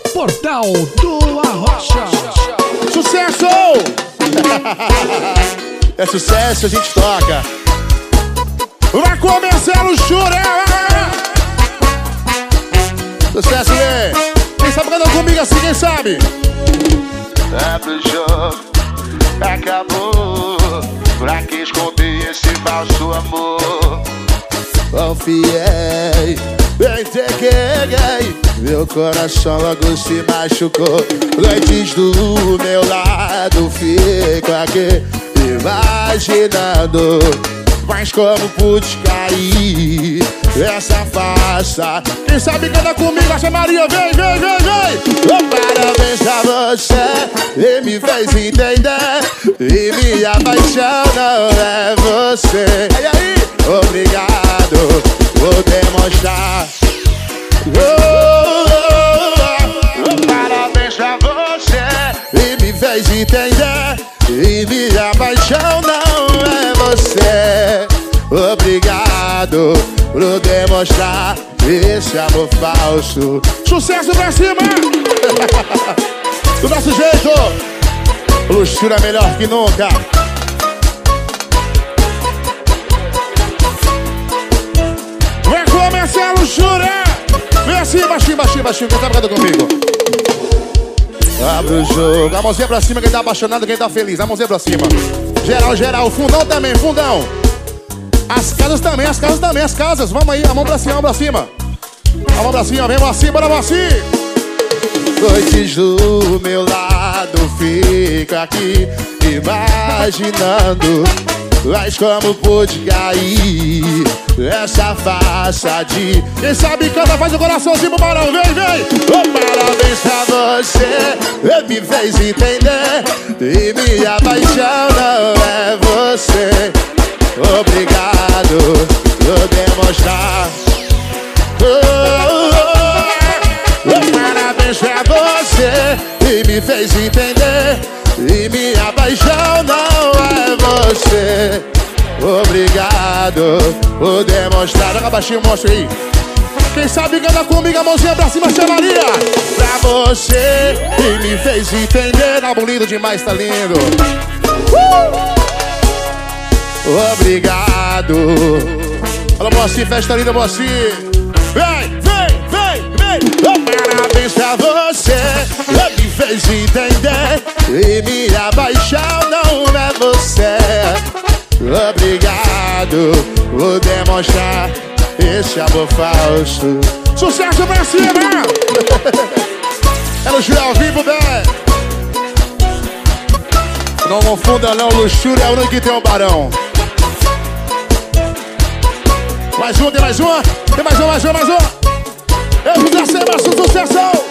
Portal do Arrocha. Sucesso! É sucesso, a gente toca. Vai começar o churé. Sucesso, né? Quem sabe cantar comigo assim, quem sabe? Abre o jogo, acabou. Pra que esconder esse falso amor? Confiei, entreguei. Meu coração logo se machucou. Antes do meu lado, fico aqui imaginando. Mas como pude cair essa farsa? Quem sabe canta comigo, essa Maria, vem, vem, vem, vem. Parabéns pra você, e me fez entender. E minha paixão não é você. E aí? Obrigado, vou demonstrar. Parabéns pra você, E me fez entender. E minha paixão não é você. Obrigado por demonstrar esse amor falso. Sucesso pra cima! Do nosso jeito, luxúria melhor que nunca. Vai começar a luxúria. Vem assim, baixinho, baixinho, baixinho. Quem tá brincando comigo? Abre o jogo. A mãozinha pra cima, quem tá apaixonado, quem tá feliz. A mãozinha pra cima. Geral, geral. Fundão também, fundão. As casas também, as casas também, as casas. Vamos aí, a mão pra cima, a mão pra cima. A mão pra cima, vem assim, bora assim. Noites do meu lado, fica aqui imaginando. Mas como pude cair essa farsa de... Quem sabe canta, faz o coraçãozinho pro Barão, vem, vem. Parabéns pra você, me fez entender. E minha paixão não é você. Obrigado por demonstrar. Parabéns pra você, e me fez entender. E minha paixão não é você. Obrigado por demonstrar. Joga baixinho, mostra aí. Quem sabe canta comigo, a mãozinha pra cima, chamaria. Pra você, e me fez entender. Tá bonito demais, tá lindo. Obrigado. Olha, Moacir, festa linda, Moacir. Vem, vem, vem, vem. Parabéns pra você, me fez entender. E minha paixão não é você. Obrigado por demonstrar esse amor falso. Sucesso pra cima. É luxúria ao vivo, velho. Não confunda não, luxúria é o único que tem o Barão. Mais um, tem mais uma? Tem mais um, mais um, mais um. Eu fiz a cena, sucesso.